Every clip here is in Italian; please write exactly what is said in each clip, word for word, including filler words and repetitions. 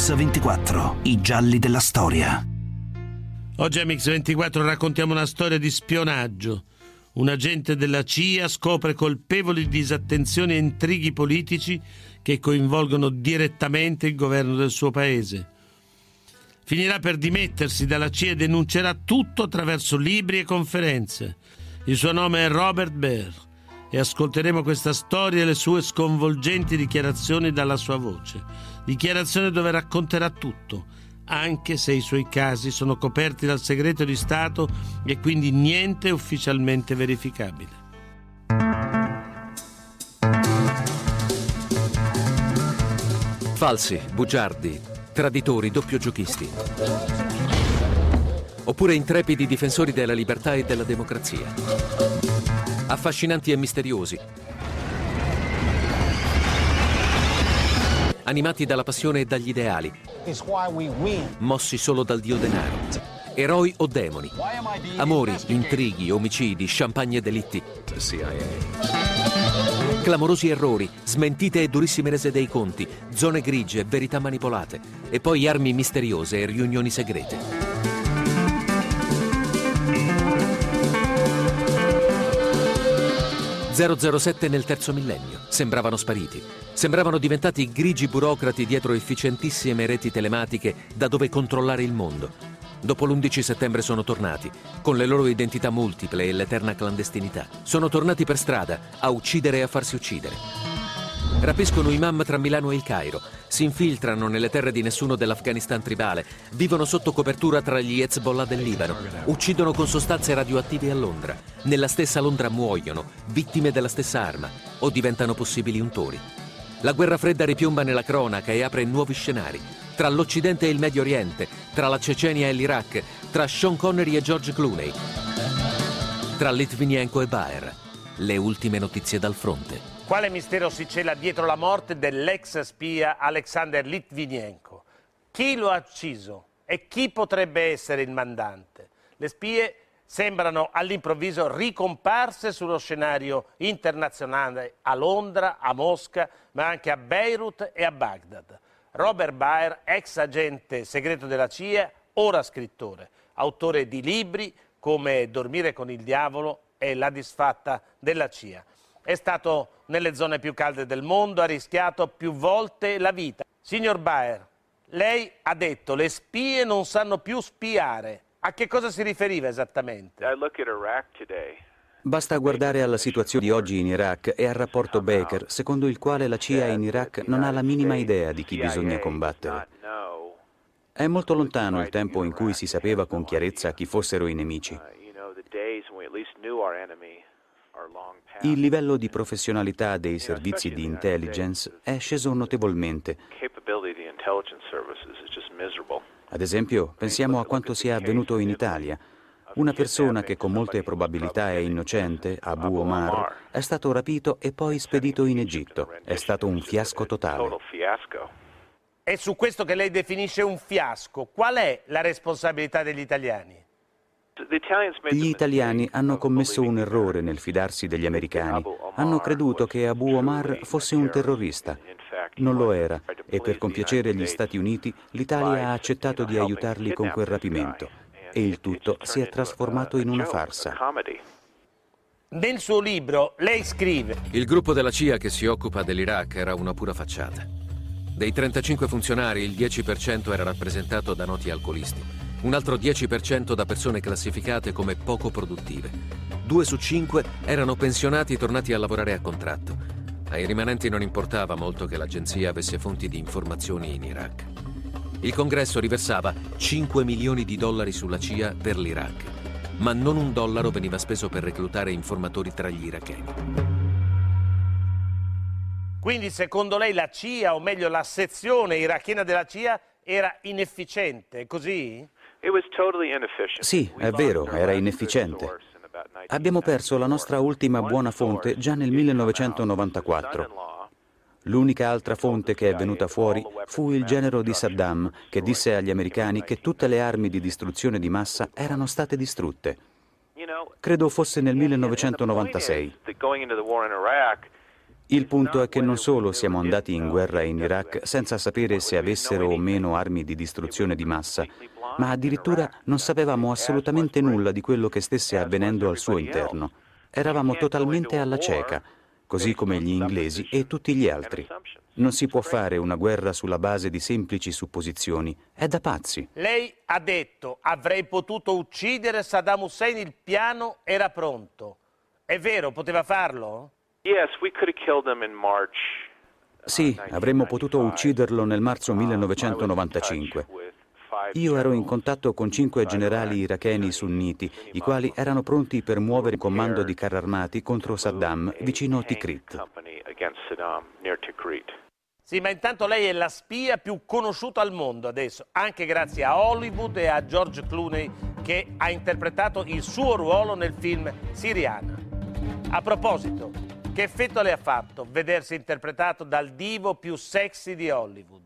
Mix ventiquattro, i gialli della storia. Oggi a Mix ventiquattro raccontiamo una storia di spionaggio. Un agente della C I A scopre colpevoli disattenzioni e intrighi politici che coinvolgono direttamente il governo del suo paese. Finirà per dimettersi dalla C I A e denuncerà tutto attraverso libri e conferenze. Il suo nome è Robert Baier e ascolteremo questa storia e le sue sconvolgenti dichiarazioni dalla sua voce. Dichiarazione dove racconterà tutto, anche se i suoi casi sono coperti dal segreto di Stato e quindi niente è ufficialmente verificabile. Falsi, bugiardi, traditori, doppiogiochisti. Oppure intrepidi difensori della libertà e della democrazia. Affascinanti e misteriosi. Animati dalla passione e dagli ideali. Mossi solo dal dio denaro. Eroi o demoni. Amori, intrighi, omicidi, champagne e delitti. Clamorosi errori, smentite e durissime rese dei conti, zone grigie, verità manipolate. E poi armi misteriose e riunioni segrete. zero zero sette nel terzo millennio. Sembravano spariti. Sembravano diventati grigi burocrati dietro efficientissime reti telematiche da dove controllare il mondo. Dopo l'undici settembre sono tornati, con le loro identità multiple e l'eterna clandestinità. Sono tornati per strada, a uccidere e a farsi uccidere. Rapiscono imam tra Milano e il Cairo, si infiltrano nelle terre di nessuno dell'Afghanistan tribale, vivono sotto copertura tra gli Hezbollah del Libano, uccidono con sostanze radioattive a Londra. Nella stessa Londra muoiono, vittime della stessa arma, o diventano possibili untori. La guerra fredda ripiomba nella cronaca e apre nuovi scenari. Tra l'Occidente e il Medio Oriente, tra la Cecenia e l'Iraq, tra Sean Connery e George Clooney, tra Litvinenko e Baier. Le ultime notizie dal fronte. Quale mistero si cela dietro la morte dell'ex spia Alexander Litvinenko? Chi lo ha ucciso e chi potrebbe essere il mandante? Le spie sembrano all'improvviso ricomparse sullo scenario internazionale a Londra, a Mosca, ma anche a Beirut e a Baghdad. Robert Baier, ex agente segreto della C I A, ora scrittore, autore di libri come Dormire con il diavolo e La disfatta della C I A. È stato nelle zone più calde del mondo, ha rischiato più volte la vita. Signor Baier, lei ha detto le spie non sanno più spiare. A che cosa si riferiva esattamente? Basta guardare alla situazione di oggi in Iraq e al rapporto Baker, secondo il quale la C I A in Iraq non ha la minima idea di chi bisogna combattere. È molto lontano il tempo in cui si sapeva con chiarezza chi fossero i nemici. Il livello di professionalità dei servizi di intelligence è sceso notevolmente. Ad esempio, pensiamo a quanto sia avvenuto in Italia. Una persona che con molte probabilità è innocente, Abu Omar, è stato rapito e poi spedito in Egitto. È stato un fiasco totale. È su questo che lei definisce un fiasco. Qual è la responsabilità degli italiani? Gli italiani hanno commesso un errore nel fidarsi degli americani. Hanno creduto che Abu Omar fosse un terrorista. Non lo era e per compiacere gli Stati Uniti l'Italia ha accettato di aiutarli con quel rapimento e il tutto si è trasformato in una farsa. Nel suo libro lei scrive: il gruppo della C I A che si occupa dell'Iraq era una pura facciata. Dei trentacinque funzionari il dieci per cento era rappresentato da noti alcolisti. Un altro dieci per cento da persone classificate come poco produttive. Due su cinque erano pensionati tornati a lavorare a contratto. Ai rimanenti non importava molto che l'agenzia avesse fonti di informazioni in Iraq. Il Congresso riversava cinque milioni di dollari sulla C I A per l'Iraq, ma non un dollaro veniva speso per reclutare informatori tra gli iracheni. Quindi secondo lei la C I A, o meglio la sezione irachena della C I A, era inefficiente, è così? Sì, è vero, era inefficiente. Abbiamo perso la nostra ultima buona fonte già nel millenovecentonovantaquattro. L'unica altra fonte che è venuta fuori fu il genero di Saddam, che disse agli americani che tutte le armi di distruzione di massa erano state distrutte. Credo fosse nel millenovecentonovantasei. Il punto è che non solo siamo andati in guerra in Iraq senza sapere se avessero o meno armi di distruzione di massa, ma addirittura non sapevamo assolutamente nulla di quello che stesse avvenendo al suo interno. Eravamo totalmente alla cieca, così come gli inglesi e tutti gli altri. Non si può fare una guerra sulla base di semplici supposizioni. È da pazzi. Lei ha detto: avrei potuto uccidere Saddam Hussein, il piano era pronto. È vero, poteva farlo? Sì, avremmo potuto ucciderlo nel marzo millenovecentonovantacinque. Io ero in contatto con cinque generali iracheni sunniti, i quali erano pronti per muovere un comando di carri armati contro Saddam vicino Tikrit. Sì, ma intanto lei è la spia più conosciuta al mondo adesso, anche grazie a Hollywood e a George Clooney, che ha interpretato il suo ruolo nel film Syriana. A proposito, che effetto le ha fatto vedersi interpretato dal divo più sexy di Hollywood?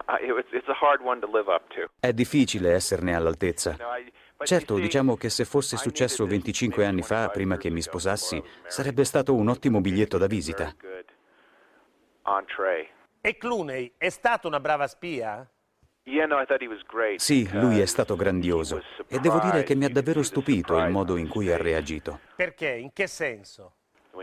È difficile esserne all'altezza. Certo, diciamo che se fosse successo venticinque anni fa, prima che mi sposassi, sarebbe stato un ottimo biglietto da visita. E Clooney è stato una brava spia? Sì, lui è stato grandioso e devo dire che mi ha davvero stupito il modo in cui ha reagito. Perché? In che senso?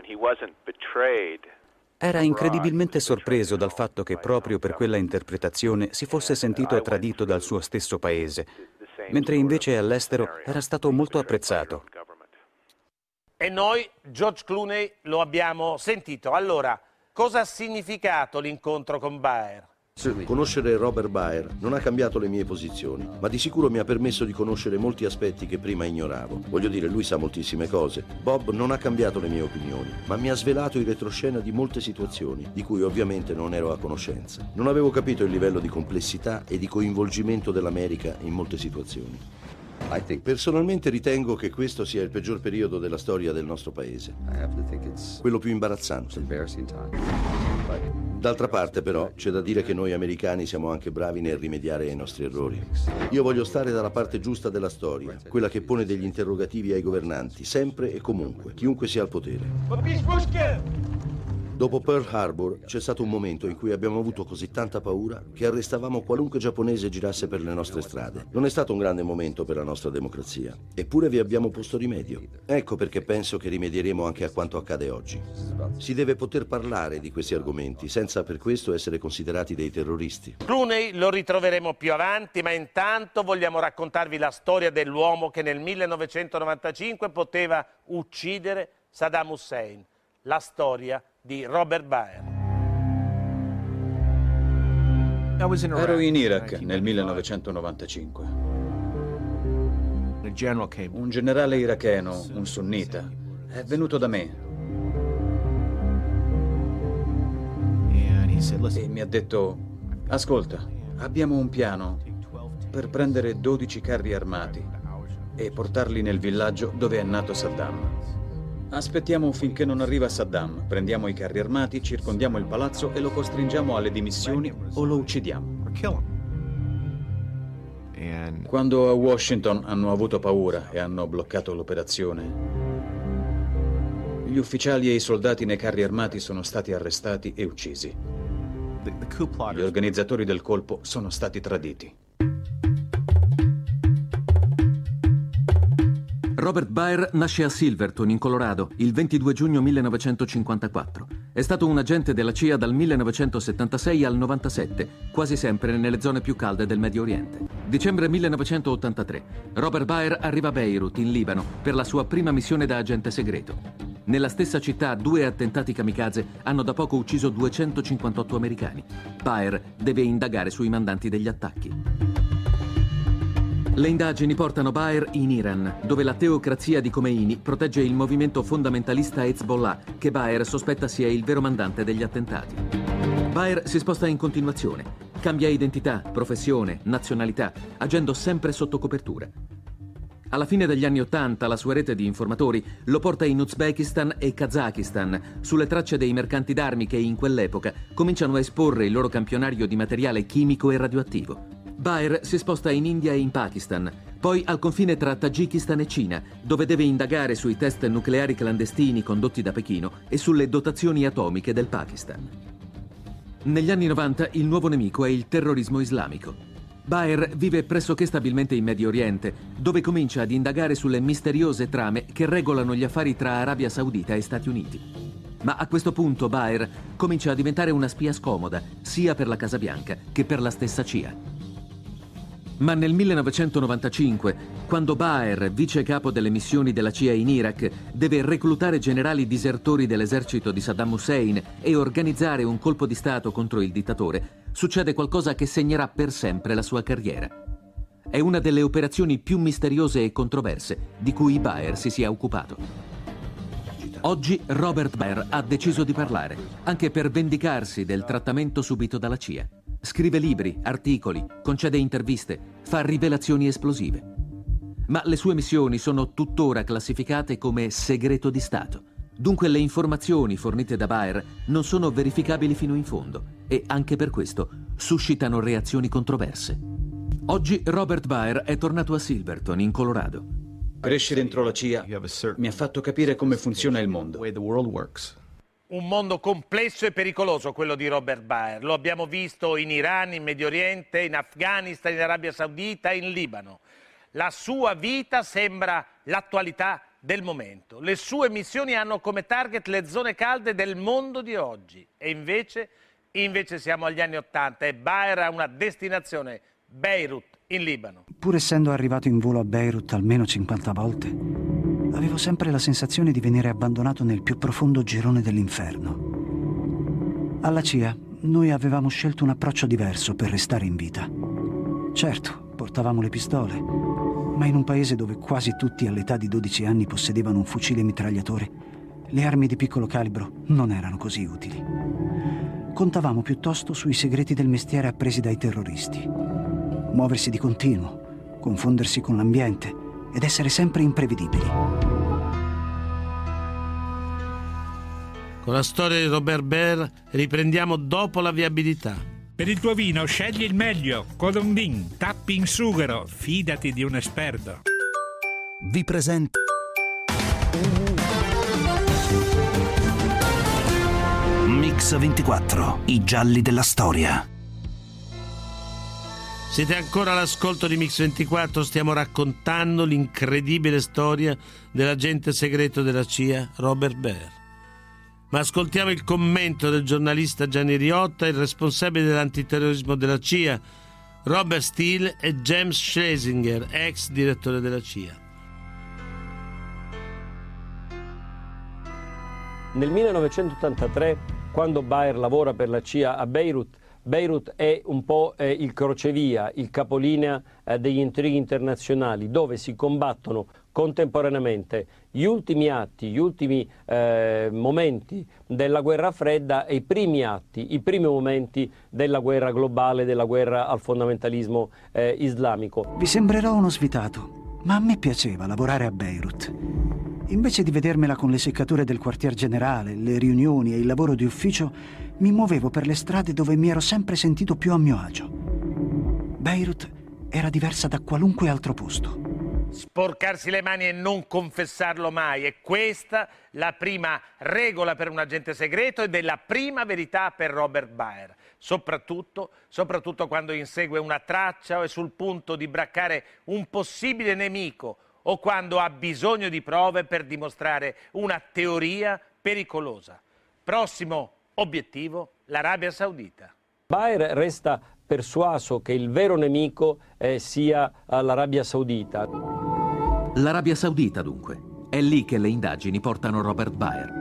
Era incredibilmente sorpreso dal fatto che proprio per quella interpretazione si fosse sentito tradito dal suo stesso paese, mentre invece all'estero era stato molto apprezzato. E noi, George Clooney, lo abbiamo sentito. Allora, cosa ha significato l'incontro con Baer? Conoscere Robert Baer non ha cambiato le mie posizioni, ma di sicuro mi ha permesso di conoscere molti aspetti che prima ignoravo. Voglio dire, lui sa moltissime cose. Bob non ha cambiato le mie opinioni, ma mi ha svelato il retroscena di molte situazioni, di cui ovviamente non ero a conoscenza. Non avevo capito il livello di complessità e di coinvolgimento dell'America in molte situazioni. Personalmente ritengo che questo sia il peggior periodo della storia del nostro paese. Quello più imbarazzante. D'altra parte, però, c'è da dire che noi americani siamo anche bravi nel rimediare ai nostri errori. Io voglio stare dalla parte giusta della storia, quella che pone degli interrogativi ai governanti, sempre e comunque, chiunque sia al potere. Dopo Pearl Harbor c'è stato un momento in cui abbiamo avuto così tanta paura che arrestavamo qualunque giapponese girasse per le nostre strade. Non è stato un grande momento per la nostra democrazia, eppure vi abbiamo posto rimedio. Ecco perché penso che rimedieremo anche a quanto accade oggi. Si deve poter parlare di questi argomenti senza per questo essere considerati dei terroristi. Clooney lo ritroveremo più avanti, ma intanto vogliamo raccontarvi la storia dell'uomo che nel millenovecentonovantacinque poteva uccidere Saddam Hussein. La storia di Robert Baer. Ero in Iraq nel millenovecentonovantacinque. Un generale iracheno, un sunnita, è venuto da me e mi ha detto: ascolta, abbiamo un piano per prendere dodici carri armati e portarli nel villaggio dove è nato Saddam. Aspettiamo finché non arriva Saddam, prendiamo i carri armati, circondiamo il palazzo e lo costringiamo alle dimissioni o lo uccidiamo. Quando a Washington hanno avuto paura e hanno bloccato l'operazione, gli ufficiali e i soldati nei carri armati sono stati arrestati e uccisi. Gli organizzatori del colpo sono stati traditi. Robert Baer nasce a Silverton, in Colorado, il ventidue giugno millenovecentocinquantaquattro. È stato un agente della C I A dal millenovecentosettantasei al novantasette, quasi sempre nelle zone più calde del Medio Oriente. Dicembre millenovecentottantatré. Robert Baer arriva a Beirut, in Libano, per la sua prima missione da agente segreto. Nella stessa città, due attentati kamikaze hanno da poco ucciso duecentocinquantotto americani. Baer deve indagare sui mandanti degli attacchi. Le indagini portano Baer in Iran, dove la teocrazia di Khomeini protegge il movimento fondamentalista Hezbollah, che Baer sospetta sia il vero mandante degli attentati. Baer si sposta in continuazione, cambia identità, professione, nazionalità, agendo sempre sotto copertura. Alla fine degli anni Ottanta la sua rete di informatori lo porta in Uzbekistan e Kazakistan, sulle tracce dei mercanti d'armi che in quell'epoca cominciano a esporre il loro campionario di materiale chimico e radioattivo. Baer si sposta in India e in Pakistan, Poi al confine tra Tagikistan e Cina, dove deve indagare sui test nucleari clandestini condotti da Pechino e sulle dotazioni atomiche del Pakistan. Negli anni novanta il nuovo nemico è il terrorismo islamico. Baer vive pressoché stabilmente in Medio Oriente, dove comincia ad indagare sulle misteriose trame che regolano gli affari tra Arabia Saudita e Stati Uniti. Ma a questo punto Baer comincia a diventare una spia scomoda, sia per la Casa Bianca che per la stessa C I A. Ma nel millenovecentonovantacinque, quando Baer, vice capo delle missioni della C I A in Iraq, deve reclutare generali disertori dell'esercito di Saddam Hussein e organizzare un colpo di Stato contro il dittatore, succede qualcosa che segnerà per sempre la sua carriera. È una delle operazioni più misteriose e controverse di cui Baer si sia occupato. Oggi Robert Baer ha deciso di parlare, anche per vendicarsi del trattamento subito dalla C I A. Scrive libri, articoli, concede interviste, fa rivelazioni esplosive. Ma le sue missioni sono tuttora classificate come segreto di Stato. Dunque le informazioni fornite da Baer non sono verificabili fino in fondo e anche per questo suscitano reazioni controverse. Oggi Robert Baer è tornato a Silverton, in Colorado. Crescere dentro la C I A mi ha fatto capire come funziona il mondo. Un mondo complesso e pericoloso quello di Robert Baer. Lo abbiamo visto in Iran, in Medio Oriente, in Afghanistan, in Arabia Saudita, in Libano. La sua vita sembra l'attualità del momento. Le sue missioni hanno come target le zone calde del mondo di oggi. E invece, invece siamo agli anni Ottanta e Baer ha una destinazione, Beirut, in Libano. Pur essendo arrivato in volo a Beirut almeno cinquanta volte, avevo sempre la sensazione di venire abbandonato nel più profondo girone dell'inferno. Alla C I A noi avevamo scelto un approccio diverso per restare in vita. Certo, portavamo le pistole, ma in un paese dove quasi tutti all'età di dodici anni possedevano un fucile mitragliatore, le armi di piccolo calibro non erano così utili. Contavamo piuttosto sui segreti del mestiere appresi dai terroristi. Muoversi di continuo, confondersi con l'ambiente ed essere sempre imprevedibili. Con la storia di Robert Baer riprendiamo dopo la viabilità. Per il tuo vino scegli il meglio. Codondin, tappi in sughero, fidati di un esperto. Vi presento Mix ventiquattro, i gialli della storia. Siete ancora all'ascolto di Mix ventiquattro, stiamo raccontando l'incredibile storia dell'agente segreto della C I A, Robert Baer. Ma ascoltiamo il commento del giornalista Gianni Riotta, il responsabile dell'antiterrorismo della C I A, Robert Steele, e James Schlesinger, ex direttore della C I A. Nel millenovecentottantatré, quando Baer lavora per la C I A a Beirut, Beirut è un po' eh, il crocevia, il capolinea eh, degli intrighi internazionali, dove si combattono contemporaneamente gli ultimi atti, gli ultimi eh, momenti della guerra fredda e i primi atti, i primi momenti della guerra globale, della guerra al fondamentalismo eh, islamico. Vi sembrerò uno svitato, ma a me piaceva lavorare a Beirut. Invece di vedermela con le seccature del quartier generale, le riunioni e il lavoro di ufficio, mi muovevo per le strade dove mi ero sempre sentito più a mio agio. Beirut era diversa da qualunque altro posto. Sporcarsi le mani e non confessarlo mai, è questa la prima regola per un agente segreto ed è la prima verità per Robert Baer, soprattutto, soprattutto quando insegue una traccia o è sul punto di braccare un possibile nemico o quando ha bisogno di prove per dimostrare una teoria pericolosa. Prossimo obiettivo, l'Arabia Saudita. Baer resta persuaso che il vero nemico eh, sia l'Arabia Saudita. L'Arabia Saudita, dunque. È lì che le indagini portano Robert Baer.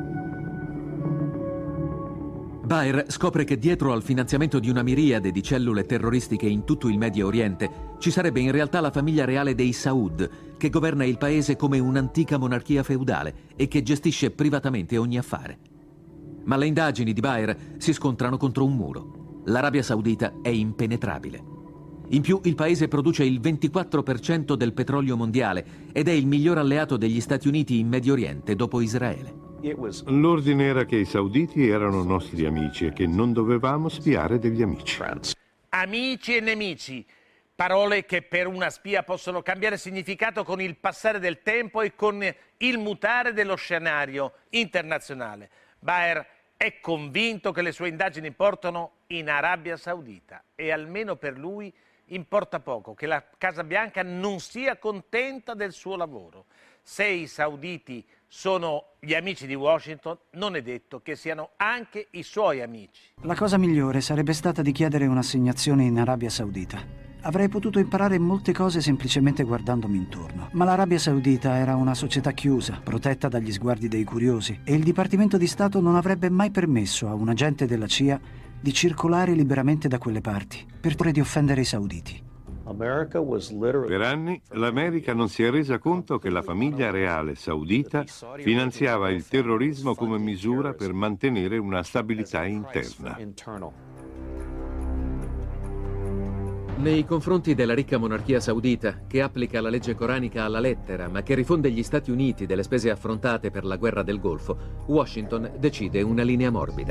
Baer scopre che dietro al finanziamento di una miriade di cellule terroristiche in tutto il Medio Oriente ci sarebbe in realtà la famiglia reale dei Saud, che governa il paese come un'antica monarchia feudale e che gestisce privatamente ogni affare. Ma le indagini di Baer si scontrano contro un muro. L'Arabia Saudita è impenetrabile. In più, il paese produce il ventiquattro per cento del petrolio mondiale ed è il miglior alleato degli Stati Uniti in Medio Oriente dopo Israele. L'ordine era che i sauditi erano nostri amici e che non dovevamo spiare degli amici. Amici e nemici. Parole che per una spia possono cambiare significato con il passare del tempo e con il mutare dello scenario internazionale. Baer è convinto che le sue indagini portano in Arabia Saudita e almeno per lui importa poco che la Casa Bianca non sia contenta del suo lavoro. Se i sauditi sono gli amici di Washington, non è detto che siano anche i suoi amici. La cosa migliore sarebbe stata di chiedere un'assegnazione in Arabia Saudita. Avrei potuto imparare molte cose semplicemente guardandomi intorno. Ma l'Arabia Saudita era una società chiusa, protetta dagli sguardi dei curiosi, e il Dipartimento di Stato non avrebbe mai permesso a un agente della C I A di circolare liberamente da quelle parti, per pure di offendere i sauditi. Per anni l'America non si è resa conto che la famiglia reale saudita finanziava il terrorismo come misura per mantenere una stabilità interna. Nei confronti della ricca monarchia saudita, che applica la legge coranica alla lettera, ma che rifonde gli Stati Uniti delle spese affrontate per la guerra del Golfo, Washington decide una linea morbida.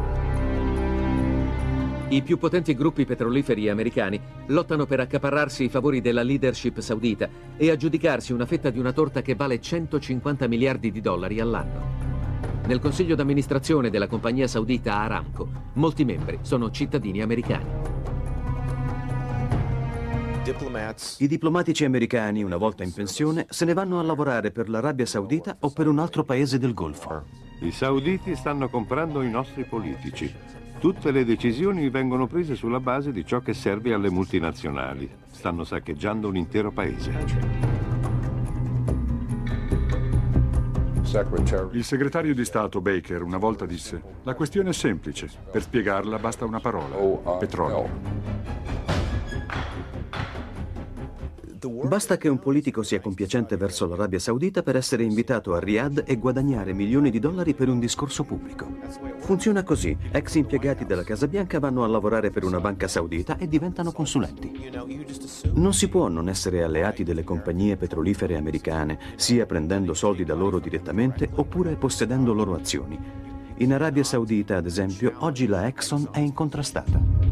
I più potenti gruppi petroliferi americani lottano per accaparrarsi i favori della leadership saudita e aggiudicarsi una fetta di una torta che vale centocinquanta miliardi di dollari all'anno. Nel consiglio d'amministrazione della compagnia saudita Aramco, molti membri sono cittadini americani. I diplomatici americani, una volta in pensione, se ne vanno a lavorare per l'Arabia Saudita o per un altro paese del Golfo. I sauditi stanno comprando i nostri politici. Tutte le decisioni vengono prese sulla base di ciò che serve alle multinazionali. Stanno saccheggiando un intero paese. Il segretario di Stato Baker una volta disse: la questione è semplice, per spiegarla basta una parola: petrolio. Basta che un politico sia compiacente verso l'Arabia Saudita per essere invitato a Riyadh e guadagnare milioni di dollari per un discorso pubblico. Funziona così: ex impiegati della Casa Bianca vanno a lavorare per una banca saudita e diventano consulenti. Non si può non essere alleati delle compagnie petrolifere americane, sia prendendo soldi da loro direttamente oppure possedendo loro azioni. In Arabia Saudita, ad esempio, oggi la Exxon è incontrastata.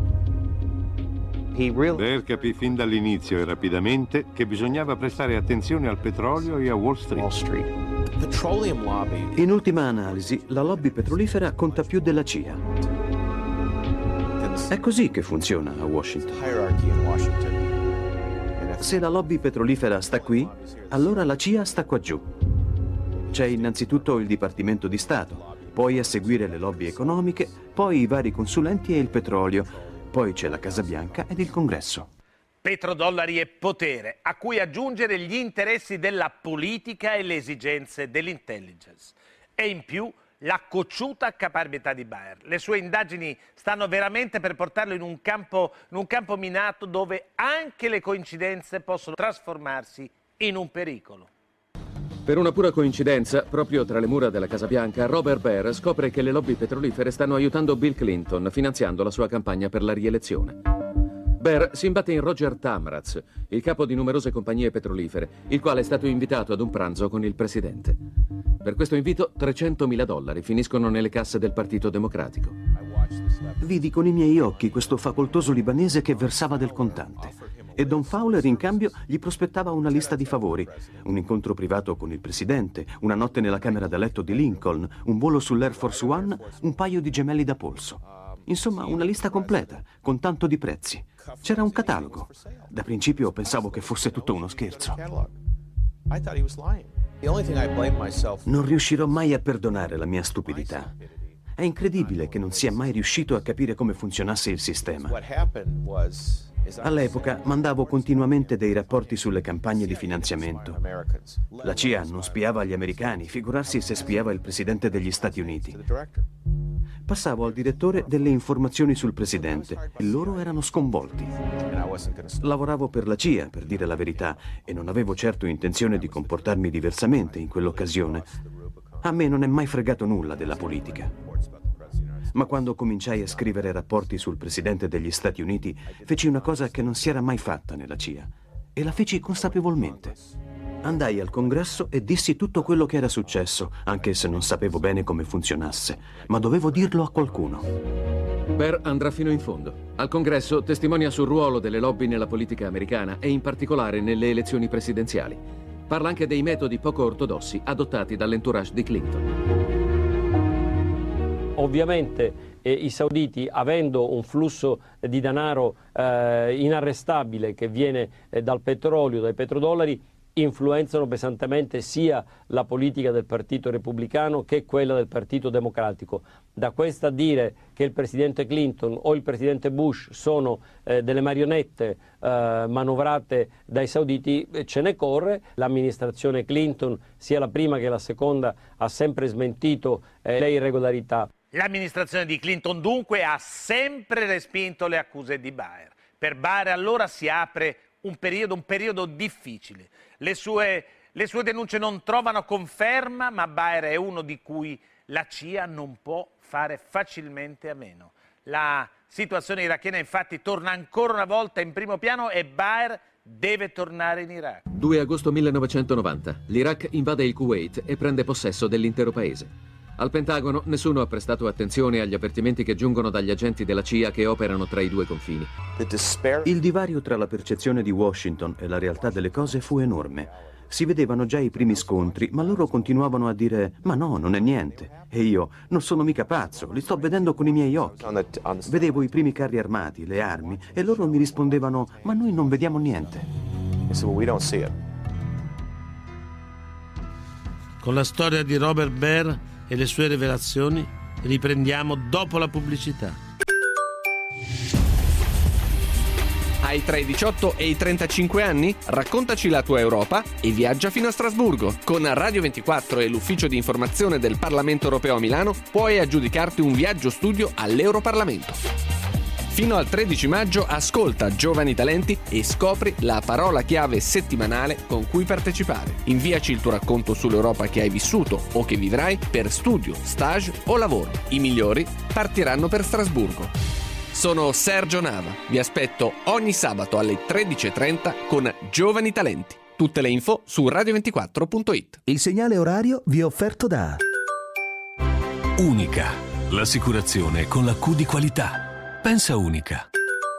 Baer capì fin dall'inizio e rapidamente che bisognava prestare attenzione al petrolio e a Wall Street. In ultima analisi, la lobby petrolifera conta più della C I A. È così che funziona a Washington. Se la lobby petrolifera sta qui, allora la C I A sta qua giù. C'è innanzitutto il Dipartimento di Stato, poi a seguire le lobby economiche, poi i vari consulenti e il petrolio. Poi c'è la Casa Bianca ed il Congresso. Petrodollari e potere, a cui aggiungere gli interessi della politica e le esigenze dell'intelligence. E in più la cocciuta caparbietà di Baer. Le sue indagini stanno veramente per portarlo in un campo, in un campo minato dove anche le coincidenze possono trasformarsi in un pericolo. Per una pura coincidenza, proprio tra le mura della Casa Bianca, Robert Baer scopre che le lobby petrolifere stanno aiutando Bill Clinton, finanziando la sua campagna per la rielezione. Baer si imbatte in Roger Tamraz, il capo di numerose compagnie petrolifere, il quale è stato invitato ad un pranzo con il presidente. Per questo invito, trecentomila dollari finiscono nelle casse del Partito Democratico. Vidi con i miei occhi questo facoltoso libanese che versava del contante. E Don Fowler in cambio gli prospettava una lista di favori: un incontro privato con il presidente, una notte nella camera da letto di Lincoln, un volo sull'Air Force One, un paio di gemelli da polso. Insomma, una lista completa, con tanto di prezzi. C'era un catalogo. Da principio pensavo che fosse tutto uno scherzo. Non riuscirò mai a perdonare la mia stupidità. È incredibile che non sia mai riuscito a capire come funzionasse il sistema. All'epoca mandavo continuamente dei rapporti sulle campagne di finanziamento. La C I A non spiava gli americani, figurarsi se spiava il presidente degli Stati Uniti. Passavo al direttore delle informazioni sul presidente e loro erano sconvolti. Lavoravo per la C I A, per dire la verità, e non avevo certo intenzione di comportarmi diversamente in quell'occasione. A me non è mai fregato nulla della politica. Ma quando cominciai a scrivere rapporti sul presidente degli Stati Uniti, feci una cosa che non si era mai fatta nella C I A, e la feci consapevolmente. Andai al congresso e dissi tutto quello che era successo, anche se non sapevo bene come funzionasse, ma dovevo dirlo a qualcuno. Baer andrà fino in fondo. Al congresso testimonia sul ruolo delle lobby nella politica americana e in particolare nelle elezioni presidenziali. Parla anche dei metodi poco ortodossi adottati dall'entourage di Clinton. Ovviamente eh, i sauditi, avendo un flusso di denaro eh, inarrestabile che viene eh, dal petrolio, dai petrodollari, influenzano pesantemente sia la politica del Partito Repubblicano che quella del Partito Democratico. Da questo a dire che il presidente Clinton o il presidente Bush sono eh, delle marionette eh, manovrate dai sauditi, ce ne corre. L'amministrazione Clinton, sia la prima che la seconda, ha sempre smentito eh, le irregolarità. L'amministrazione di Clinton dunque ha sempre respinto le accuse di Baer. Per Baer allora si apre un periodo, un periodo difficile. Le sue, le sue denunce non trovano conferma, ma Baer è uno di cui la C I A non può fare facilmente a meno. La situazione irachena infatti torna ancora una volta in primo piano e Baer deve tornare in Iraq. due agosto millenovecentonovanta. L'Iraq invade il Kuwait e prende possesso dell'intero paese. Al Pentagono nessuno ha prestato attenzione agli avvertimenti che giungono dagli agenti della C I A che operano tra i due confini. Il divario tra la percezione di Washington e la realtà delle cose fu enorme. Si vedevano già i primi scontri, ma loro continuavano a dire «Ma no, non è niente». E io «Non sono mica pazzo, li sto vedendo con i miei occhi». Vedevo i primi carri armati, le armi, e loro mi rispondevano «Ma noi non vediamo niente». Con la storia di Robert Baer e le sue rivelazioni riprendiamo dopo la pubblicità. Hai tra i diciotto e i trentacinque anni? Raccontaci la tua Europa e viaggia fino a Strasburgo. Con Radio ventiquattro e l'ufficio di informazione del Parlamento Europeo a Milano puoi aggiudicarti un viaggio studio all'Europarlamento. Fino al tredici maggio ascolta Giovani Talenti e scopri la parola chiave settimanale con cui partecipare. Inviaci il tuo racconto sull'Europa che hai vissuto o che vivrai per studio, stage o lavoro. I migliori partiranno per Strasburgo. Sono Sergio Nava. Vi aspetto ogni sabato alle tredici e trenta con Giovani Talenti. Tutte le info su radio ventiquattro punto it. Il segnale orario vi è offerto da Unica, l'assicurazione con la Q di qualità. Pensa Unica.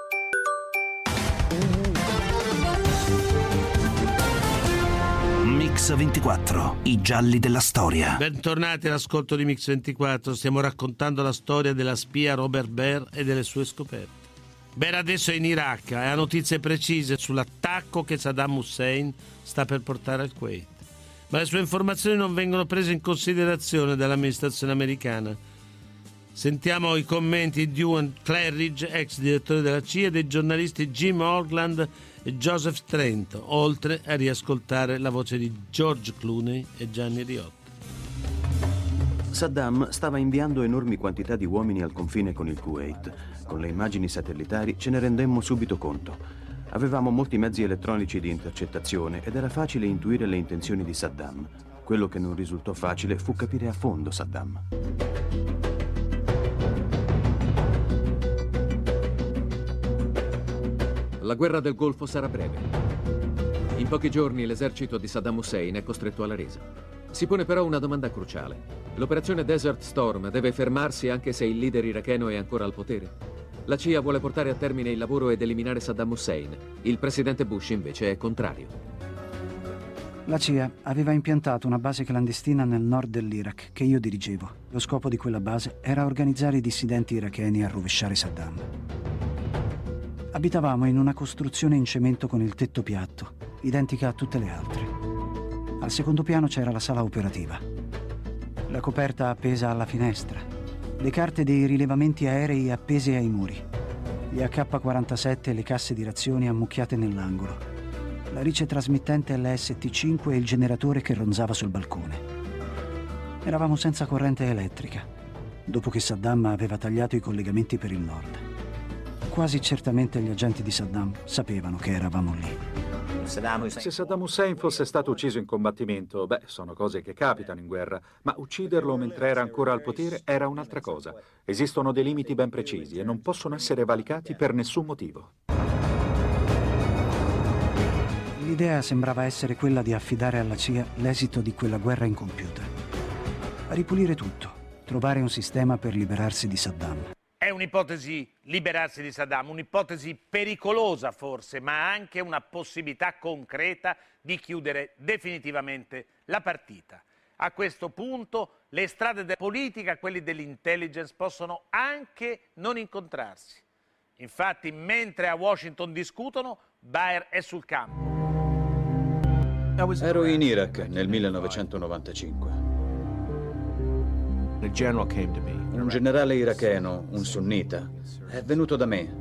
Mix ventiquattro, i gialli della storia. Bentornati all'ascolto di Mix ventiquattro. Stiamo raccontando la storia della spia Robert Baer e delle sue scoperte. Baer adesso è in Iraq e ha notizie precise sull'attacco che Saddam Hussein sta per portare al Kuwait. Ma le sue informazioni non vengono prese in considerazione dall'amministrazione americana. Sentiamo i commenti di Ewan Claridge, ex direttore della C I A, e dei giornalisti Jim Orgland e Joseph Trent, oltre a riascoltare la voce di George Clooney e Gianni Riotta. Saddam stava inviando enormi quantità di uomini al confine con il Kuwait. Con le immagini satellitari ce ne rendemmo subito conto. Avevamo molti mezzi elettronici di intercettazione ed era facile intuire le intenzioni di Saddam. Quello che non risultò facile fu capire a fondo Saddam. La guerra del Golfo sarà breve. In pochi giorni l'esercito di Saddam Hussein è costretto alla resa. Si pone però una domanda cruciale. L'operazione Desert Storm deve fermarsi anche se il leader iracheno è ancora al potere? La C I A vuole portare a termine il lavoro ed eliminare Saddam Hussein. Il presidente Bush invece è contrario. La C I A aveva impiantato una base clandestina nel nord dell'Iraq che io dirigevo. Lo scopo di quella base era organizzare i dissidenti iracheni a rovesciare Saddam. Abitavamo in una costruzione in cemento con il tetto piatto, identica a tutte le altre. Al secondo piano c'era la sala operativa. La coperta appesa alla finestra, le carte dei rilevamenti aerei appese ai muri, gli A K quarantasette e le casse di razioni ammucchiate nell'angolo, la rice trasmittente L S T cinque e il generatore che ronzava sul balcone. Eravamo senza corrente elettrica, dopo che Saddam aveva tagliato i collegamenti per il nord. Quasi certamente gli agenti di Saddam sapevano che eravamo lì. Se Saddam Hussein fosse stato ucciso in combattimento, beh, sono cose che capitano in guerra, ma ucciderlo mentre era ancora al potere era un'altra cosa. Esistono dei limiti ben precisi e non possono essere valicati per nessun motivo. L'idea sembrava essere quella di affidare alla C I A l'esito di quella guerra incompiuta. Ripulire tutto, trovare un sistema per liberarsi di Saddam. È un'ipotesi liberarsi di Saddam, un'ipotesi pericolosa forse, ma anche una possibilità concreta di chiudere definitivamente la partita. A questo punto le strade della politica, quelle dell'intelligence, possono anche non incontrarsi. Infatti, mentre a Washington discutono, Baer è sul campo. Ero in Iraq nel millenovecentonovantacinque. Un generale iracheno, un sunnita, è venuto da me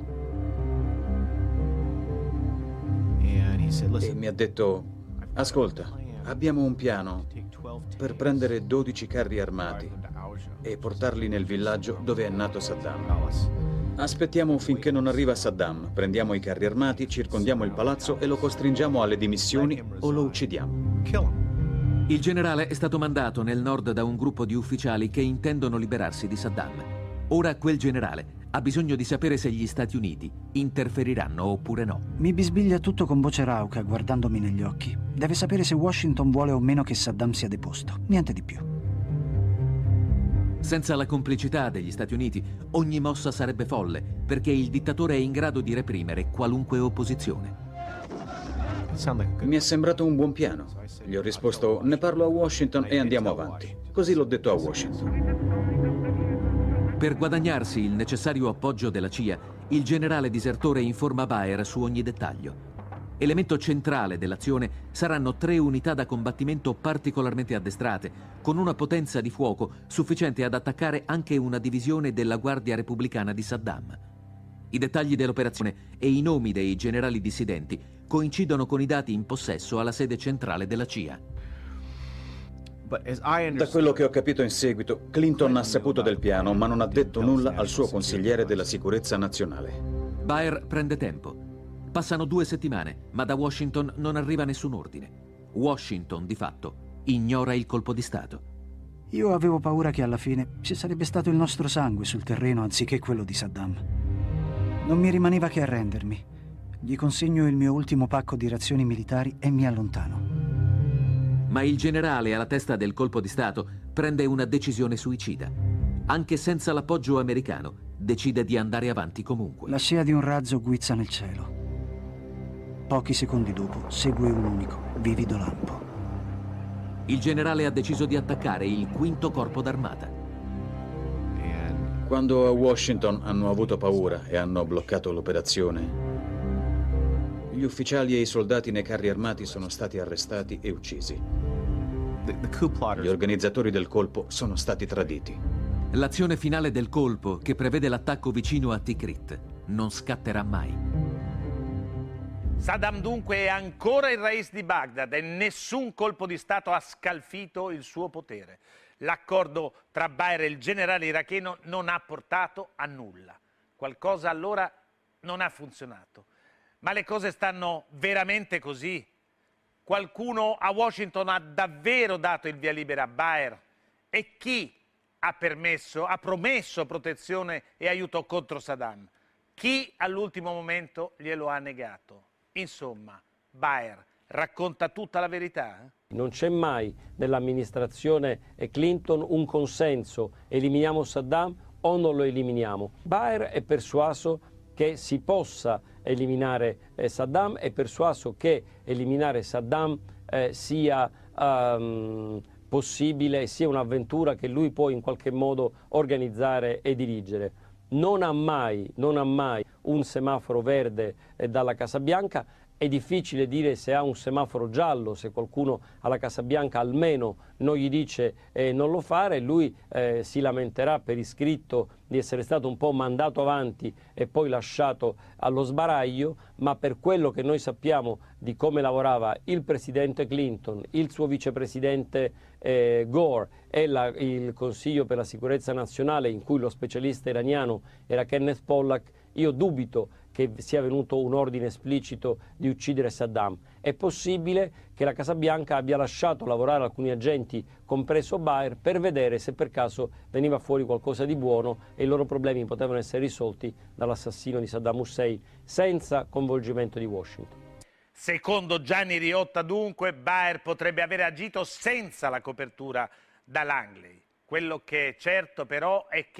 e mi ha detto: ascolta, abbiamo un piano per prendere dodici carri armati e portarli nel villaggio dove è nato Saddam. Aspettiamo finché non arriva Saddam, prendiamo i carri armati, circondiamo il palazzo e lo costringiamo alle dimissioni o lo uccidiamo. Il generale è stato mandato nel nord da un gruppo di ufficiali che intendono liberarsi di Saddam. Ora quel generale ha bisogno di sapere se gli Stati Uniti interferiranno oppure no. Mi bisbiglia tutto con voce rauca, guardandomi negli occhi. Deve sapere se Washington vuole o meno che Saddam sia deposto. Niente di più. Senza la complicità degli Stati Uniti, ogni mossa sarebbe folle, perché il dittatore è in grado di reprimere qualunque opposizione. Mi è sembrato un buon piano. Gli ho risposto: ne parlo a Washington e andiamo avanti. Così l'ho detto a Washington. Per guadagnarsi il necessario appoggio della C I A, il generale disertore informa Baer su ogni dettaglio. Elemento centrale dell'azione saranno tre unità da combattimento particolarmente addestrate, con una potenza di fuoco sufficiente ad attaccare anche una divisione della Guardia Repubblicana di Saddam. I dettagli dell'operazione e i nomi dei generali dissidenti coincidono con i dati in possesso alla sede centrale della C I A. Da quello che ho capito in seguito, Clinton ha saputo del piano, ma non ha detto nulla al suo consigliere della sicurezza nazionale. Baer prende tempo. Passano due settimane, ma da Washington non arriva nessun ordine. Washington, di fatto, ignora il colpo di Stato. Io avevo paura che alla fine ci sarebbe stato il nostro sangue sul terreno anziché quello di Saddam. Non mi rimaneva che arrendermi. Gli consegno il mio ultimo pacco di razioni militari e mi allontano. Ma il generale alla testa del colpo di Stato prende una decisione suicida. Anche senza l'appoggio americano, decide di andare avanti comunque. La scia di un razzo guizza nel cielo. Pochi secondi dopo segue un unico, vivido lampo. Il generale ha deciso di attaccare il quinto corpo d'armata. Quando a Washington hanno avuto paura e hanno bloccato l'operazione, gli ufficiali e i soldati nei carri armati sono stati arrestati e uccisi. Gli organizzatori del colpo sono stati traditi. L'azione finale del colpo, che prevede l'attacco vicino a Tikrit, non scatterà mai. Saddam dunque è ancora il rais di Baghdad e nessun colpo di Stato ha scalfito il suo potere. L'accordo tra Baer e il generale iracheno non ha portato a nulla. Qualcosa allora non ha funzionato. Ma le cose stanno veramente così? Qualcuno a Washington ha davvero dato il via libera a Baer? E chi ha permesso, ha promesso protezione e aiuto contro Saddam? Chi all'ultimo momento glielo ha negato? Insomma, Baer racconta tutta la verità? Eh? Non c'è mai nell'amministrazione Clinton un consenso: eliminiamo Saddam o non lo eliminiamo. Baer è persuaso che si possa eliminare eh, Saddam, è persuaso che eliminare Saddam eh, sia um, possibile, sia un'avventura che lui può in qualche modo organizzare e dirigere. Non ha mai, non ha mai un semaforo verde eh, dalla Casa Bianca. È difficile dire se ha un semaforo giallo, se qualcuno alla Casa Bianca almeno non gli dice eh, non lo fare, lui eh, si lamenterà per iscritto di essere stato un po' mandato avanti e poi lasciato allo sbaraglio, ma per quello che noi sappiamo di come lavorava il presidente Clinton, il suo vicepresidente eh, Gore e la, il Consiglio per la sicurezza nazionale, in cui lo specialista iraniano era Kenneth Pollack, io dubito che sia venuto un ordine esplicito di uccidere Saddam. È possibile che la Casa Bianca abbia lasciato lavorare alcuni agenti, compreso Baer, per vedere se per caso veniva fuori qualcosa di buono e i loro problemi potevano essere risolti dall'assassino di Saddam Hussein senza coinvolgimento di Washington. Secondo Gianni Riotta, dunque, Baer potrebbe aver agito senza la copertura da Langley. Quello che è certo però è che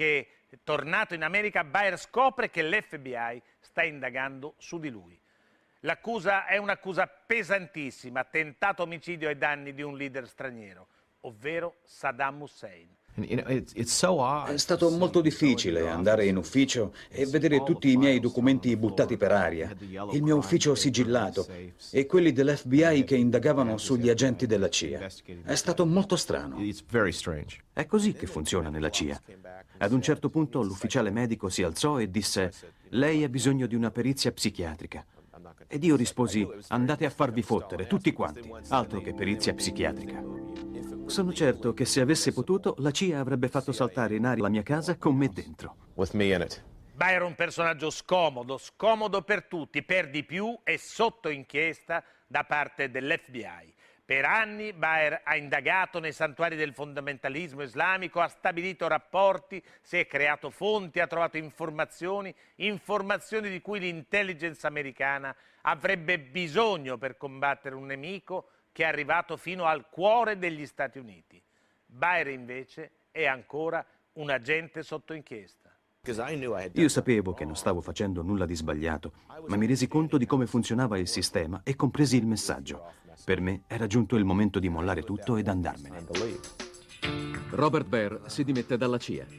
tornato in America, Baer scopre che l'F B I sta indagando su di lui. L'accusa è un'accusa pesantissima, tentato omicidio ai danni di un leader straniero, ovvero Saddam Hussein. È stato molto difficile andare in ufficio e vedere tutti i miei documenti buttati per aria, il mio ufficio sigillato e quelli dell'F B I che indagavano sugli agenti della C I A. È stato molto strano. È così che funziona nella C I A. Ad un certo punto l'ufficiale medico si alzò e disse: «Lei ha bisogno di una perizia psichiatrica». Ed io risposi: «Andate a farvi fottere, tutti quanti, altro che perizia psichiatrica». Sono certo che se avesse potuto, la C I A avrebbe fatto saltare in aria la mia casa con me dentro. Baer era un personaggio scomodo, scomodo per tutti, per di più è sotto inchiesta da parte dell'F B I. Per anni Baer ha indagato nei santuari del fondamentalismo islamico, ha stabilito rapporti, si è creato fonti, ha trovato informazioni, informazioni di cui l'intelligence americana avrebbe bisogno per combattere un nemico che è arrivato fino al cuore degli Stati Uniti. Baer invece è ancora un agente sotto inchiesta. Io sapevo che non stavo facendo nulla di sbagliato, ma mi resi conto di come funzionava il sistema e compresi il messaggio. Per me era giunto il momento di mollare tutto ed andarmene. Robert Baer si dimette dalla C I A.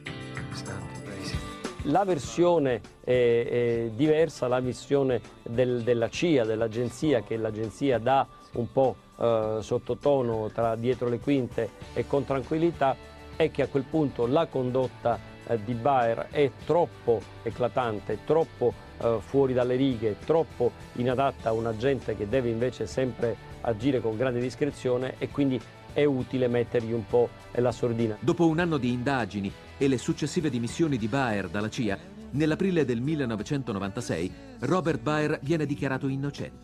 La versione è, è diversa, la missione del, della C I A, dell'agenzia, che l'agenzia dà un po' eh, sottotono tra dietro le quinte e con tranquillità, è che a quel punto la condotta eh, di Baer è troppo eclatante, troppo eh, fuori dalle righe, troppo inadatta a un agente che deve invece sempre agire con grande discrezione, e quindi è utile mettergli un po' la sordina. Dopo un anno di indagini e le successive dimissioni di Baer dalla C I A, nell'aprile del millenovecentonovantasei Robert Baer viene dichiarato innocente.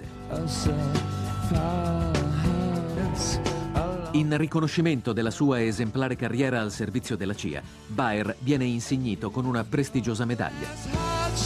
In riconoscimento della sua esemplare carriera al servizio della C I A, Baer viene insignito con una prestigiosa medaglia.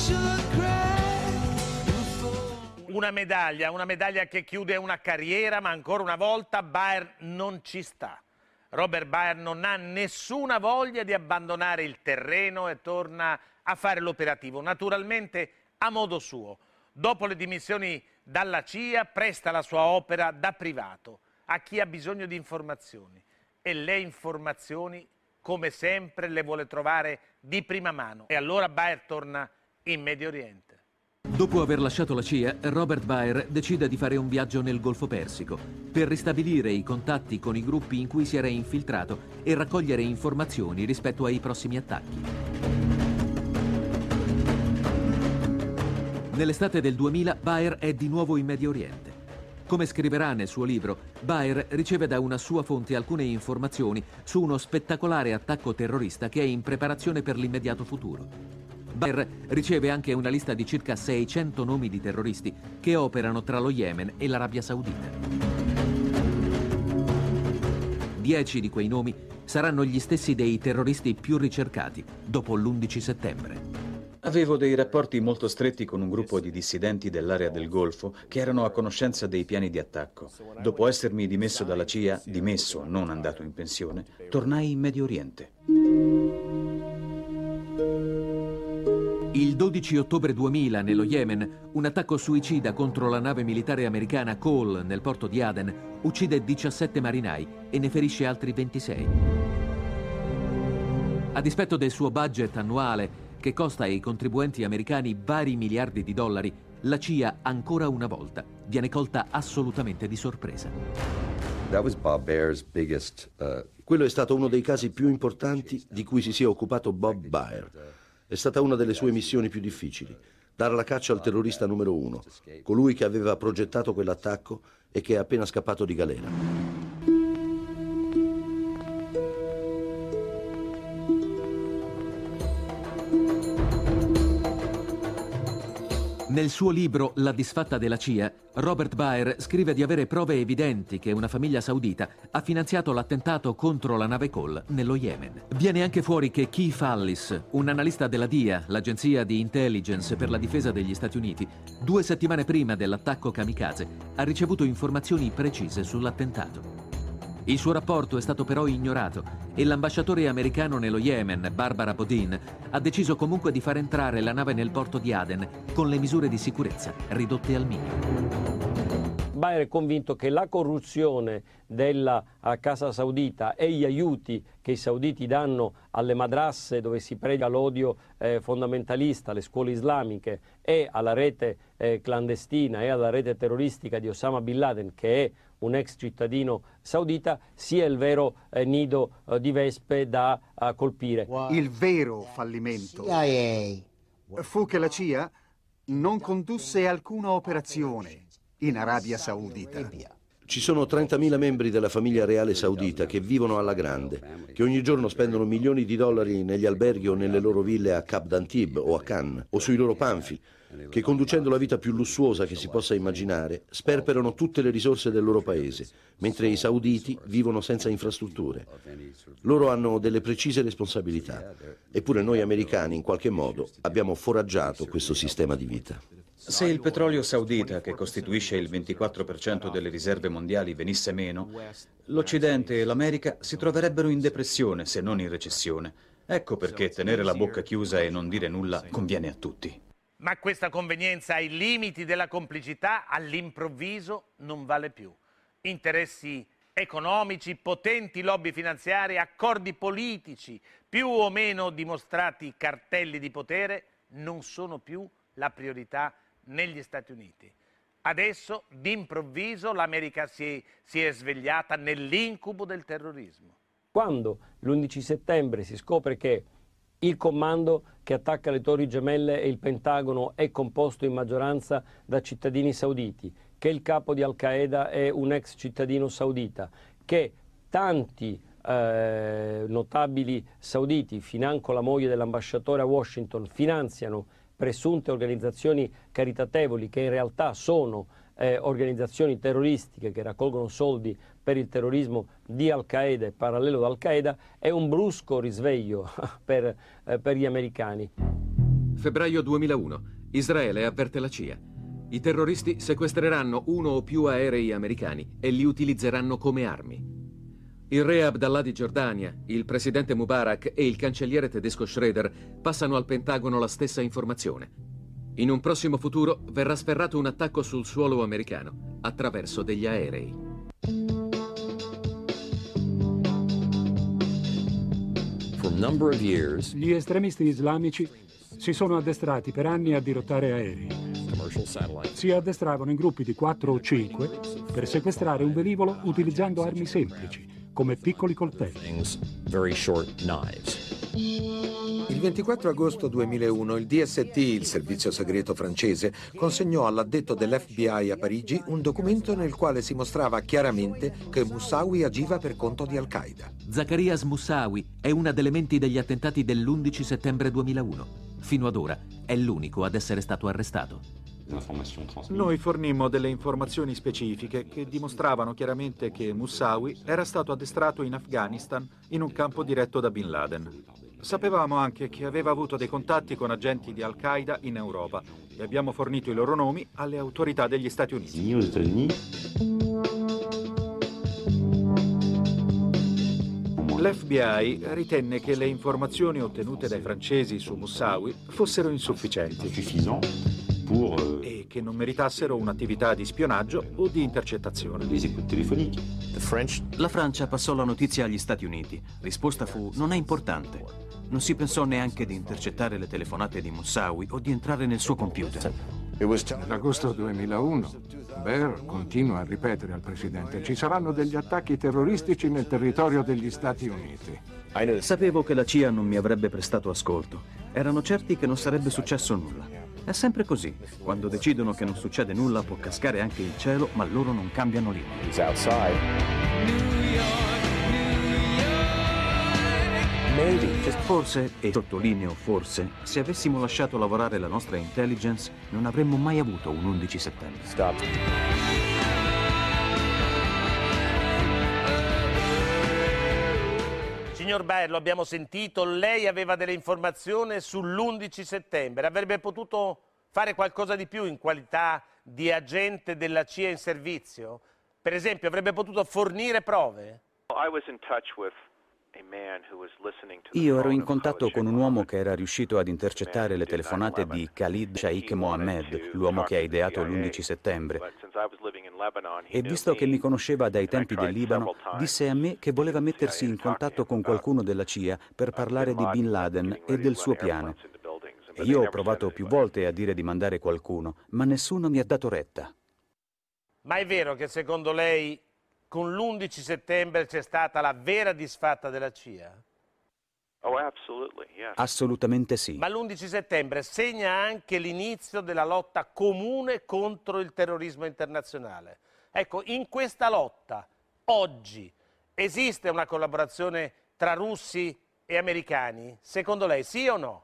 Una medaglia, una medaglia che chiude una carriera, ma ancora una volta Baer non ci sta. Robert Baer non ha nessuna voglia di abbandonare il terreno e torna a fare l'operativo, naturalmente a modo suo. Dopo le dimissioni dalla C I A presta la sua opera da privato a chi ha bisogno di informazioni, e le informazioni, come sempre, le vuole trovare di prima mano. E allora Baer torna in Medio Oriente. Dopo aver lasciato la C I A, Robert Baer decide di fare un viaggio nel Golfo Persico per ristabilire i contatti con i gruppi in cui si era infiltrato e raccogliere informazioni rispetto ai prossimi attacchi. Nell'estate del duemila Baer è di nuovo in Medio Oriente. Come scriverà nel suo libro, Baer riceve da una sua fonte alcune informazioni su uno spettacolare attacco terrorista che è in preparazione per l'immediato futuro. Baer riceve anche una lista di circa seicento nomi di terroristi che operano tra lo Yemen e l'Arabia Saudita. Dieci di quei nomi saranno gli stessi dei terroristi più ricercati dopo l'undici settembre. Avevo dei rapporti molto stretti con un gruppo di dissidenti dell'area del Golfo che erano a conoscenza dei piani di attacco. Dopo essermi dimesso dalla C I A, dimesso, non andato in pensione, tornai in Medio Oriente. Il dodici ottobre duemila, nello Yemen, un attacco suicida contro la nave militare americana Cole nel porto di Aden uccide diciassette marinai e ne ferisce altri ventisei. A dispetto del suo budget annuale, che costa ai contribuenti americani vari miliardi di dollari, la C I A ancora una volta viene colta assolutamente di sorpresa. That was Bob Baer's biggest, uh... Quello è stato uno dei casi più importanti di cui si sia occupato Bob Baer. È stata una delle sue missioni più difficili, dare la caccia al terrorista numero uno, colui che aveva progettato quell'attacco e che è appena scappato di galera. Nel suo libro La disfatta della C I A, Robert Baer scrive di avere prove evidenti che una famiglia saudita ha finanziato l'attentato contro la nave Cole nello Yemen. Viene anche fuori che Keith Hallis, un analista della D I A, l'agenzia di intelligence per la difesa degli Stati Uniti, due settimane prima dell'attacco kamikaze, ha ricevuto informazioni precise sull'attentato. Il suo rapporto è stato però ignorato e l'ambasciatore americano nello Yemen, Barbara Bodin, ha deciso comunque di far entrare la nave nel porto di Aden con le misure di sicurezza ridotte al minimo. Bayer è convinto che la corruzione della Casa Saudita e gli aiuti che i sauditi danno alle madrasse dove si predica l'odio eh, fondamentalista, alle scuole islamiche e alla rete eh, clandestina e alla rete terroristica di Osama Bin Laden, che è un ex cittadino saudita, sia il vero eh, nido eh, di vespe da uh, colpire. Il vero fallimento fu che la C I A non condusse alcuna operazione in Arabia Saudita. Ci sono trentamila membri della famiglia reale saudita che vivono alla grande, che ogni giorno spendono milioni di dollari negli alberghi o nelle loro ville a Cap d'Antibes o a Cannes o sui loro panfi, che conducendo la vita più lussuosa che si possa immaginare, sperperano tutte le risorse del loro paese, mentre i sauditi vivono senza infrastrutture. Loro hanno delle precise responsabilità, eppure noi americani in qualche modo abbiamo foraggiato questo sistema di vita. Se il petrolio saudita, che costituisce il ventiquattro per cento delle riserve mondiali, venisse meno, l'Occidente e l'America si troverebbero in depressione, se non in recessione. Ecco perché tenere la bocca chiusa e non dire nulla conviene a tutti. Ma questa convenienza ai limiti della complicità all'improvviso non vale più. Interessi economici, potenti lobby finanziarie, accordi politici, più o meno dimostrati cartelli di potere, non sono più la priorità negli Stati Uniti. Adesso, d'improvviso, l'America si, si è svegliata nell'incubo del terrorismo. Quando l'undici settembre si scopre che il comando che attacca le Torri Gemelle e il Pentagono è composto in maggioranza da cittadini sauditi, che il capo di Al-Qaeda è un ex cittadino saudita, che tanti eh, notabili sauditi, financo la moglie dell'ambasciatore a Washington, finanziano presunte organizzazioni caritatevoli che in realtà sono eh, organizzazioni terroristiche che raccolgono soldi per il terrorismo di Al-Qaeda e parallelo ad Al-Qaeda, è un brusco risveglio per, eh, per gli americani. Febbraio duemilauno. Israele avverte la C I A. I terroristi sequestreranno uno o più aerei americani e li utilizzeranno come armi. Il re Abdallah di Giordania, il presidente Mubarak e il cancelliere tedesco Schröder passano al Pentagono la stessa informazione. In un prossimo futuro verrà sferrato un attacco sul suolo americano attraverso degli aerei. Gli estremisti islamici si sono addestrati per anni a dirottare aerei. Si addestravano in gruppi di quattro o cinque per sequestrare un velivolo utilizzando armi semplici, come piccoli coltelli. Il ventiquattro agosto duemilauno il D S T, il servizio segreto francese, consegnò all'addetto dell'F B I a Parigi un documento nel quale si mostrava chiaramente che Moussaoui agiva per conto di Al-Qaeda. Zacarias Moussaoui è una delle menti degli attentati dell'undici settembre duemilauno. Fino ad ora è l'unico ad essere stato arrestato. Noi fornimmo delle informazioni specifiche che dimostravano chiaramente che Moussaoui era stato addestrato in Afghanistan in un campo diretto da Bin Laden. Sapevamo anche che aveva avuto dei contatti con agenti di Al-Qaeda in Europa e abbiamo fornito i loro nomi alle autorità degli Stati Uniti. L'F B I ritenne che le informazioni ottenute dai francesi su Moussaoui fossero insufficienti e che non meritassero un'attività di spionaggio o di intercettazione. La Francia passò la notizia agli Stati Uniti. Risposta fu: non è importante. Non si pensò neanche di intercettare le telefonate di Moussaoui o di entrare nel suo computer. Nell'agosto duemilauno, Baer continua a ripetere al presidente: ci saranno degli attacchi terroristici nel territorio degli Stati Uniti. Sapevo che la C I A non mi avrebbe prestato ascolto. Erano certi che non sarebbe successo nulla. È sempre così. Quando decidono che non succede nulla può cascare anche il cielo, ma loro non cambiano linea. Forse, e sottolineo forse, se avessimo lasciato lavorare la nostra intelligence, non avremmo mai avuto un undici settembre. Stop. Signor Baer, lo abbiamo sentito, lei aveva delle informazioni sull'undici settembre. Avrebbe potuto fare qualcosa di più in qualità di agente della C I A in servizio? Per esempio, avrebbe potuto fornire prove? Io ero in contatto con un uomo che era riuscito ad intercettare le telefonate di Khalid Sheikh Mohammed, l'uomo che ha ideato l'undici settembre. E visto che mi conosceva dai tempi del Libano, disse a me che voleva mettersi in contatto con qualcuno della C I A per parlare di Bin Laden e del suo piano. E io ho provato più volte a dire di mandare qualcuno, ma nessuno mi ha dato retta. Ma è vero che secondo lei con l'undici settembre c'è stata la vera disfatta della C I A? Assolutamente sì. Ma l'undici settembre segna anche l'inizio della lotta comune contro il terrorismo internazionale. Ecco, in questa lotta, oggi, esiste una collaborazione tra russi e americani? Secondo lei sì o no?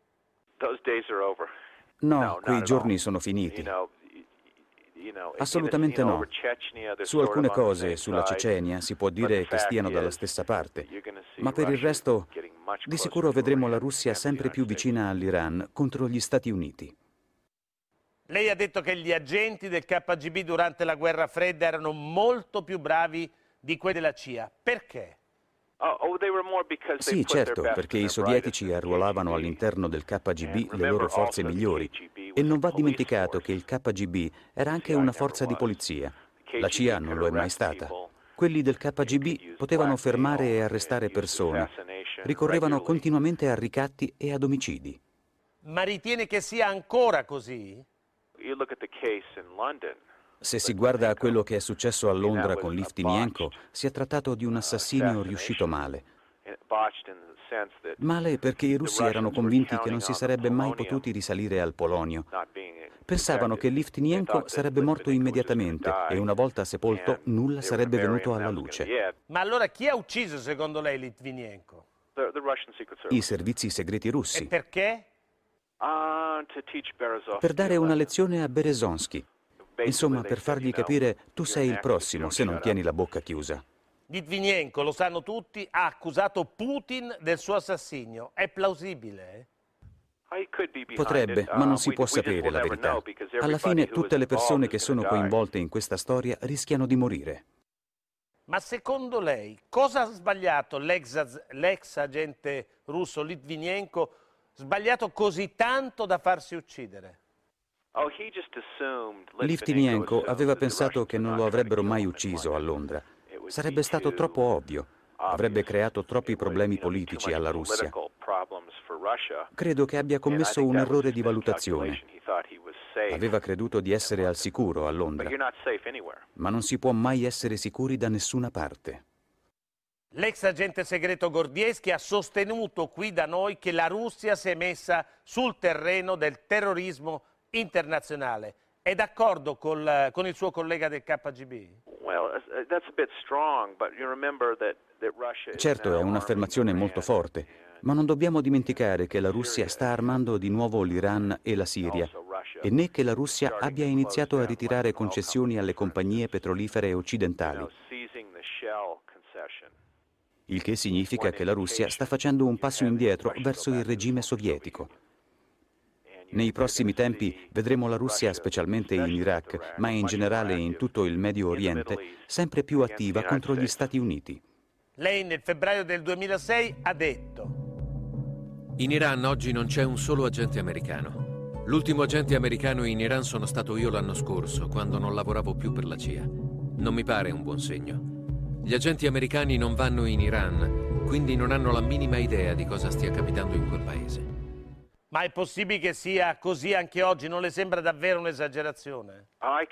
No, quei giorni sono finiti. Assolutamente no. Su alcune cose, sulla Cecenia, si può dire che stiano dalla stessa parte, ma per il resto, di sicuro vedremo la Russia sempre più vicina all'Iran contro gli Stati Uniti. Lei ha detto che gli agenti del K G B durante la guerra fredda erano molto più bravi di quelli della C I A. Perché? Sì, certo, perché i sovietici arruolavano all'interno del K G B le loro forze migliori. E non va dimenticato che il K G B era anche una forza di polizia. La C I A non lo è mai stata. Quelli del K G B potevano fermare e arrestare persone. Ricorrevano continuamente a ricatti e ad omicidi. Ma ritiene che sia ancora così? Se si guarda a quello che è successo a Londra con Litvinenko, si è trattato di un assassinio riuscito male. Male perché i russi erano convinti che non si sarebbe mai potuti risalire al polonio. Pensavano che Litvinenko sarebbe morto immediatamente e una volta sepolto nulla sarebbe venuto alla luce. Ma allora chi ha ucciso secondo lei Litvinenko? I servizi segreti russi. E perché? Per dare una lezione a Berezonsky. Insomma, per fargli capire tu sei il prossimo se non tieni la bocca chiusa. Litvinenko, lo sanno tutti, ha accusato Putin del suo assassinio. È plausibile? Potrebbe, ma non si può sapere la verità. Alla fine tutte le persone che sono coinvolte in questa storia rischiano di morire. Ma secondo lei cosa ha sbagliato l'ex, l'ex agente russo Litvinenko, sbagliato così tanto da farsi uccidere? Litvinenko aveva pensato che non lo avrebbero mai ucciso a Londra. Sarebbe stato troppo ovvio. Avrebbe creato troppi problemi politici alla Russia. Credo che abbia commesso un errore di valutazione. Aveva creduto di essere al sicuro a Londra. Ma non si può mai essere sicuri da nessuna parte. L'ex agente segreto Gordievsky ha sostenuto qui da noi che la Russia si è messa sul terreno del terrorismo internazionale. È d'accordo col, con il suo collega del K G B? Certo, è un'affermazione molto forte, ma non dobbiamo dimenticare che la Russia sta armando di nuovo l'Iran e la Siria, e né che la Russia abbia iniziato a ritirare concessioni alle compagnie petrolifere occidentali. Il che significa che la Russia sta facendo un passo indietro verso il regime sovietico. Nei prossimi tempi vedremo la Russia, specialmente in Iraq, ma in generale in tutto il Medio Oriente, sempre più attiva contro gli Stati Uniti. Lei nel febbraio del duemilasei ha detto: in Iran oggi non c'è un solo agente americano. L'ultimo agente americano in Iran sono stato io l'anno scorso, quando non lavoravo più per la C I A. Non mi pare un buon segno. Gli agenti americani non vanno in Iran, quindi non hanno la minima idea di cosa stia capitando in quel paese. Ma è possibile che sia così anche oggi? Non le sembra davvero un'esagerazione?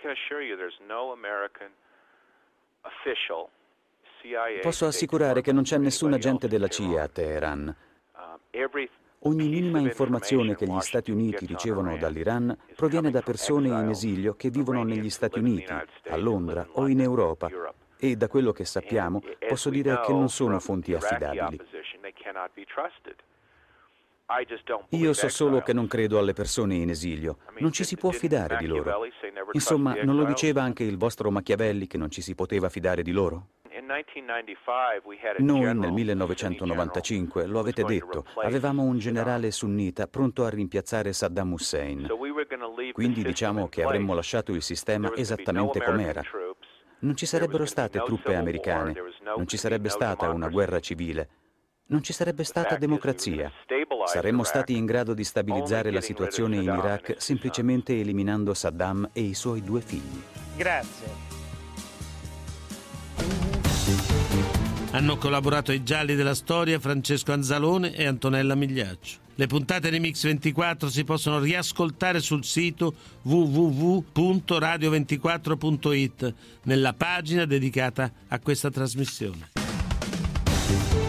Posso assicurare che non c'è nessun agente della C I A a Teheran. Ogni minima informazione che gli Stati Uniti ricevono dall'Iran proviene da persone in esilio che vivono negli Stati Uniti, a Londra o in Europa. E da quello che sappiamo, posso dire che non sono fonti affidabili. Io so solo che non credo alle persone in esilio. Non ci si può fidare di loro. Insomma, non lo diceva anche il vostro Machiavelli che non ci si poteva fidare di loro? Noi nel millenovecentonovantacinque, lo avete detto, avevamo un generale sunnita pronto a rimpiazzare Saddam Hussein. Quindi diciamo che avremmo lasciato il sistema esattamente com'era. Non ci sarebbero state truppe americane, non ci sarebbe stata una guerra civile, non ci sarebbe stata democrazia. Saremmo stati in grado di stabilizzare la situazione in Iraq semplicemente eliminando Saddam e i suoi due figli. Grazie. Hanno collaborato ai Gialli della Storia Francesco Anzalone e Antonella Migliaccio. Le puntate di Mix ventiquattro si possono riascoltare sul sito w w w punto radio ventiquattro punto it nella pagina dedicata a questa trasmissione.